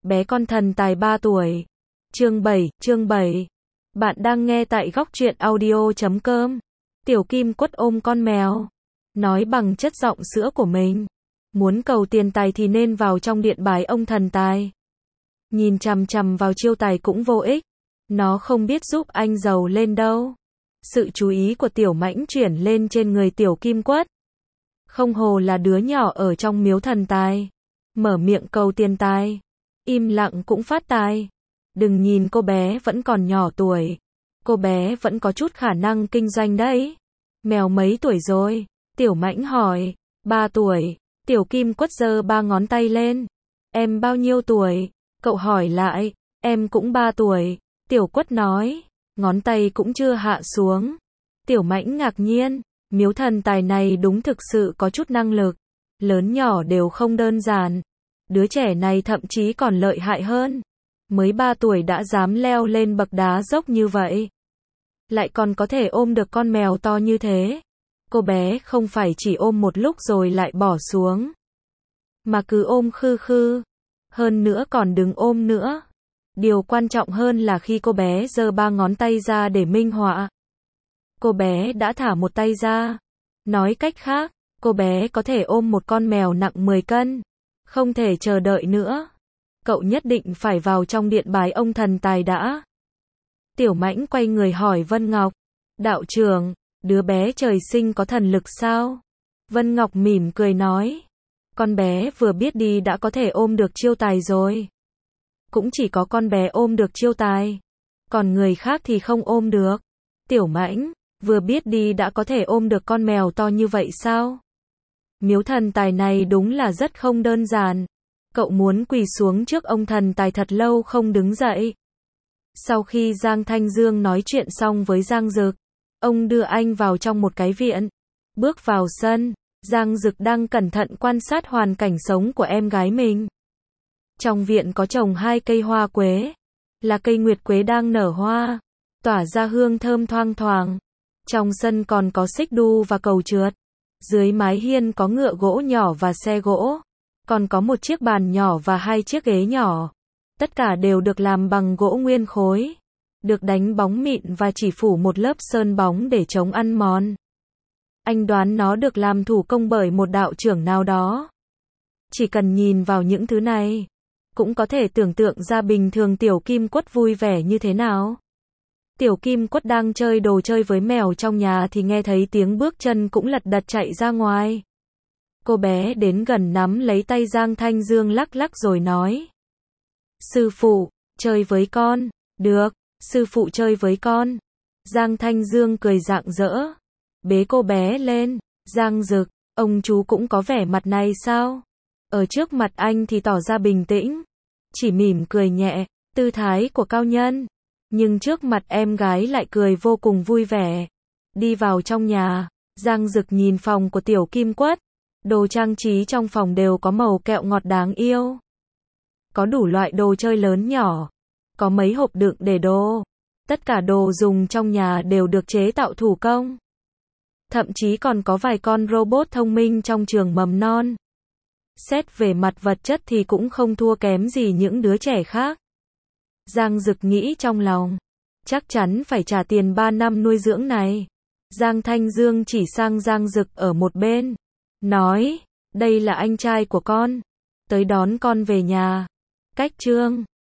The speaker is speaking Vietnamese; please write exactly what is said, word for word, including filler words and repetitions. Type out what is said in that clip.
bé con thần tài ba tuổi. Chương bảy, chương bảy. Bạn đang nghe tại góc truyện audio chấm com. Tiểu Kim Quất ôm con mèo, nói bằng chất giọng sữa của mình. Muốn cầu tiền tài thì nên vào trong điện bái ông thần tài. Nhìn chằm chằm vào chiêu tài cũng vô ích. Nó không biết giúp anh giàu lên đâu. Sự chú ý của Tiểu Mãnh chuyển lên trên người Tiểu Kim Quất. Không hồ là đứa nhỏ ở trong miếu thần tài. Mở miệng cầu tiền tài. Im lặng cũng phát tài. Đừng nhìn cô bé vẫn còn nhỏ tuổi. Cô bé vẫn có chút khả năng kinh doanh đấy. Mèo mấy tuổi rồi? Tiểu Mãnh hỏi. Ba tuổi. Tiểu Kim Quất giơ ba ngón tay lên. Em bao nhiêu tuổi? Cậu hỏi lại. Em cũng ba tuổi. Tiểu Quất nói. Ngón tay cũng chưa hạ xuống. Tiểu Mãnh ngạc nhiên. Miếu thần tài này đúng thực sự có chút năng lực. Lớn nhỏ đều không đơn giản. Đứa trẻ này thậm chí còn lợi hại hơn. Mới ba tuổi đã dám leo lên bậc đá dốc như vậy. Lại còn có thể ôm được con mèo to như thế. Cô bé không phải chỉ ôm một lúc rồi lại bỏ xuống. Mà cứ ôm khư khư. Hơn nữa còn đừng ôm nữa. Điều quan trọng hơn là khi cô bé giơ ba ngón tay ra để minh họa. Cô bé đã thả một tay ra. Nói cách khác, cô bé có thể ôm một con mèo nặng mười cân. Không thể chờ đợi nữa. Cậu nhất định phải vào trong điện bái ông thần tài đã. Tiểu Mãnh quay người hỏi Vân Ngọc. Đạo trưởng, đứa bé trời sinh có thần lực sao? Vân Ngọc mỉm cười nói. Con bé vừa biết đi đã có thể ôm được chiêu tài rồi. Cũng chỉ có con bé ôm được chiêu tài. Còn người khác thì không ôm được. Tiểu Mãnh, vừa biết đi đã có thể ôm được con mèo to như vậy sao? Miếu thần tài này đúng là rất không đơn giản. Cậu muốn quỳ xuống trước ông thần tài thật lâu không đứng dậy. Sau khi Giang Thanh Dương nói chuyện xong với Giang Dực, ông đưa anh vào trong một cái viện. Bước vào sân, Giang Dực đang cẩn thận quan sát hoàn cảnh sống của em gái mình. Trong viện có trồng hai cây hoa quế, là cây nguyệt quế đang nở hoa, tỏa ra hương thơm thoang thoảng. Trong sân còn có xích đu và cầu trượt. Dưới mái hiên có ngựa gỗ nhỏ và xe gỗ. Còn có một chiếc bàn nhỏ và hai chiếc ghế nhỏ. Tất cả đều được làm bằng gỗ nguyên khối. Được đánh bóng mịn và chỉ phủ một lớp sơn bóng để chống ăn mòn. Anh đoán nó được làm thủ công bởi một đạo trưởng nào đó. Chỉ cần nhìn vào những thứ này, cũng có thể tưởng tượng ra bình thường Tiểu Kim Quất vui vẻ như thế nào. Tiểu Kim Quất đang chơi đồ chơi với mèo trong nhà thì nghe thấy tiếng bước chân cũng lật đật chạy ra ngoài. Cô bé đến gần nắm lấy tay Giang Thanh Dương lắc lắc rồi nói. Sư phụ, chơi với con. Được, sư phụ chơi với con. Giang Thanh Dương cười rạng rỡ. Bế cô bé lên. Giang Dực, ông chú cũng có vẻ mặt này sao? Ở trước mặt anh thì tỏ ra bình tĩnh. Chỉ mỉm cười nhẹ, tư thái của cao nhân. Nhưng trước mặt em gái lại cười vô cùng vui vẻ. Đi vào trong nhà, Giang Dực nhìn phòng của Tiểu Kim Quất. Đồ trang trí trong phòng đều có màu kẹo ngọt đáng yêu. Có đủ loại đồ chơi lớn nhỏ. Có mấy hộp đựng để đồ. Tất cả đồ dùng trong nhà đều được chế tạo thủ công. Thậm chí còn có vài con robot thông minh trong trường mầm non. Xét về mặt vật chất thì cũng không thua kém gì những đứa trẻ khác. Giang Dực nghĩ trong lòng. Chắc chắn phải trả tiền ba năm nuôi dưỡng này. Giang Thanh Dương chỉ sang Giang Dực ở một bên. Nói, đây là anh trai của con. Tới đón con về nhà. Cách chương